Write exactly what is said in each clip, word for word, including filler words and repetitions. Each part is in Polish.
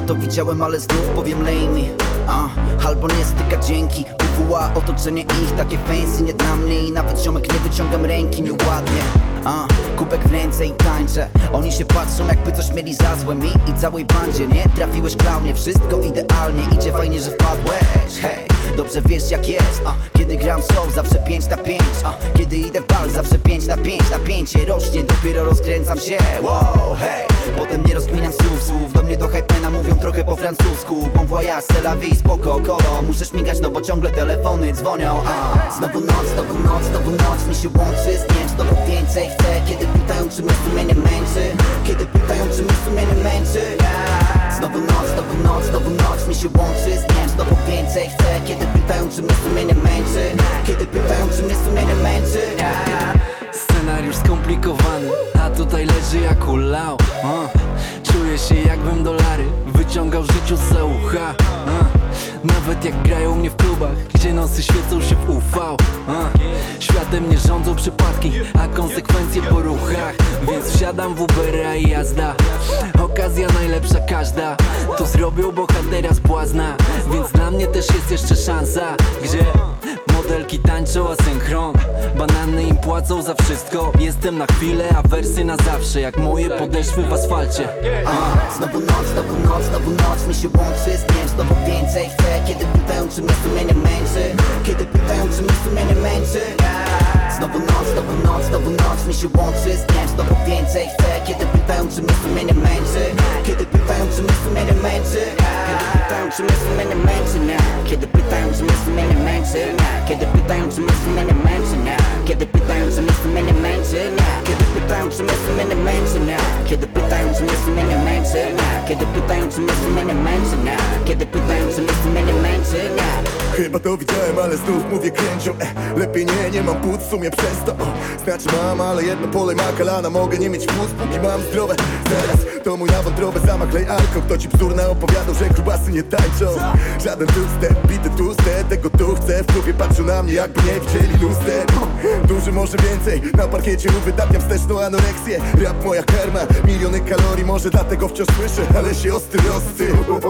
to widziałem, ale znów powiem lej mi uh, albo nie styka dzięki W W A, otoczenie ich takie fancy nie dla mnie i nawet ziomek nie wyciągam ręki nieładnie uh, kubek w ręce i tańczę. Oni się patrzą jakby coś mieli za złe mi i całej bandzie. Nie trafiłeś klaunie, wszystko idealnie idzie, fajnie, że wpadłeś. Hej, dobrze wiesz jak jest uh, kiedy gram show zawsze pięć na pięć uh, kiedy idę w bal zawsze pięć na pięć. Napięcie rośnie, dopiero rozkręcam się. Wow, hej, potem nie rozkminiam słów, słów do mnie do hypena mówią trochę po francusku. Bon voyage, c'est la vie, spoko, kolo. Muszę śmigać, no bo ciągle telefony dzwonią uh. Znowu noc, znowu noc, znowu noc mi się łączy z dniem. Znowu więcej chcę, kiedy pytają czy mnie sumienie męczy. Kiedy pytają czy mnie sumienie męczy yeah. Znowu noc, znowu noc, znowu noc mi się łączy z dniem. Znowu więcej chcę, kiedy pytają czy mnie sumienie męczy. Kiedy pytają czy mnie sumienie męczy yeah. Scenariusz skomplikowany, a tutaj leży jak ulał uh. Czuję się jakbym dolary wyciągał życiu za ucha uh. Nawet jak grają mnie w klubach, gdzie nosy świecą się w U V uh. Światem nie rządzą przypadki, a konsekwencje po ruchach. Więc wsiadam w Ubera i jazda. Okazja najlepsza każda. Tu zrobią bohatera z błazna. Więc dla mnie też jest jeszcze szansa, gdzie modelki tańczą asynchron. Banany im płacą za wszystko. Jestem na chwilę, a wersy na zawsze. Jak moje podeszwy w asfalcie uh. Znowu noc, znowu noc, znowu noc mi się łączy z dniem. Znowu więcej chcę, kiedy pytają czy mnie sumienie męczy. Kiedy pytają czy mnie sumienie męczy yeah. Znowu noc, znowu noc, znowu noc mi się łączy z dniem. Znowu więcej chcę, kiedy pytają czy mnie sumienie męczy. Kiedy pytają czy mnie sumienie męczy yeah. Kiedy pytają czy mnie sumienie męczy yeah. Kiedy pytają czy mnie sumienie męczy yeah. Kiedy pytają czy mnie sumienie męczy yeah. Kiedy pytają czy mnie sumienie męczy yeah. Kiedy pytają czy mnie sumienie męczy yeah. Kiedy pytają czy mnie sumienie męczy yeah. Kiedy pytają czy mnie sumienie męczy yeah. Kiedy pytają czy mnie sumienie męczy yeah. Chyba to widziałem, ale znów mówię kręcią e, Lepiej nie, nie mam płuc w sumie przez to o, Znaczy mam, ale jedno pole makalana. Mogę nie mieć płuc, póki mam zdrowe. Zaraz, to mój na wątrobę zamach lej alko. Kto ci bzdurna opowiadał, że grubasy nie tańczą. Żaden two-step, bity tłuste. Tego tu chcę, w klubie patrzą na mnie jakby nie widzieli luster. Duży może więcej, na parkiecie wydatniam wsteczną anoreksję. Rap moja karma, miliony kalorii. Może dlatego wciąż słyszę, ale się ostry rozcy.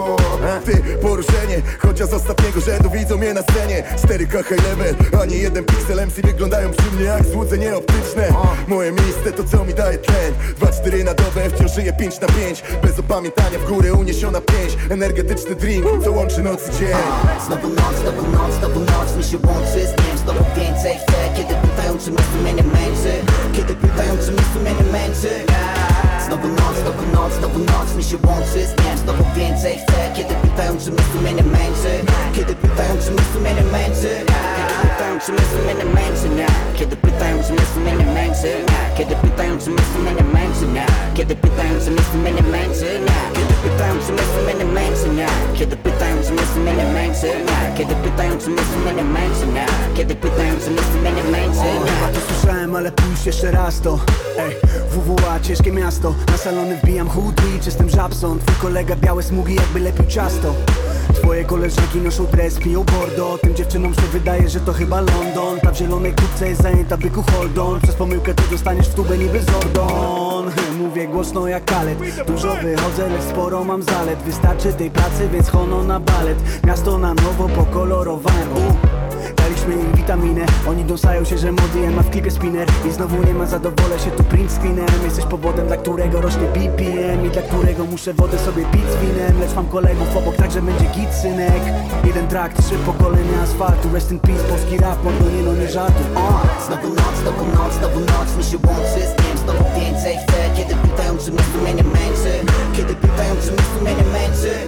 Ty, poruszenie, chociaż z ostatniego rzędu widzą mnie na scenie. cztery K high level, a nie jeden piksel. M C wyglądają przy mnie jak złudzenie optyczne. Moje miejsce to co mi daje tlen. Dwa cztery na dobę, wciąż żyję pięć na pięć. Bez opamiętania w górę uniesiona pięć. Energetyczny drink, co łączy noc i dzień. Znowu noc, znowu noc, znowu noc mi się łączy z dniem. Znowu więcej chcę, kiedy pytają czy mnie sumienie męczy. Kiedy pytają czy mnie sumienie męczy yeah. Znowu noc, znowu noc, znowu noc mi się łączy z dniem. Znowu więcej chcę, kiedy pytają czy mnie sumienie męczy. Kiedy pytają czy mnie sumienie męczy yeah. Kiedy pytają czy mnie sumienie męczy yeah. Kiedy pytają czy mnie sumienie męczy yeah. Kiedy pytają czy mnie sumienie męczy yeah. Kiedy pytają czy mnie sumienie męczy yeah. Kiedy pytają czy mnie sumienie męczy yeah. Kiedy pytają czy mnie sumienie męczy yeah. Kiedy pytają czy mnie sumienie męczy yeah. Kiedy pytają czy mnie sumienie męczy Chyba to słyszałem, ale pójść jeszcze raz to ej, W W A, ciężkie miasto. Na salony wbijam hoodie, jestem Żabson. Twój kolega białe smugi jakby lepił ciasto. Twoje koleżanki noszą dres, piją bordo. Tym dziewczynom się wydaje, że to chyba London. Ta w zielonej kubce jest zajęta byku hold on. Przez pomyłkę ty dostaniesz w tubę niby Zordon. Mówię głośno jak kalet. Dużo wychodzę, lecz sporo mam zalet. Wystarczy tej pracy, więc hono na balet. Miasto na nowo pokolorowałem uh. Daliśmy im witaminę. Oni dąsają się, że młody ma w klipie spinner. I znowu nie ma, zadowolę się tu print screenem. Jesteś powodem, dla którego rośnie B P M i dla którego muszę wodę sobie pić z winem. Lecz mam kolegów obok, także będzie git, synek. Jeden track, trzy pokolenia asfaltu. Rest in peace, polski rap, mordo nie no nie żartu uh. Znowu noc, znowu noc, znowu noc mi się łączy z dniem. Znowu więcej chcę, kiedy pytają czy mnie sumienie męczy. Kiedy pytają czy mnie sumienie męczy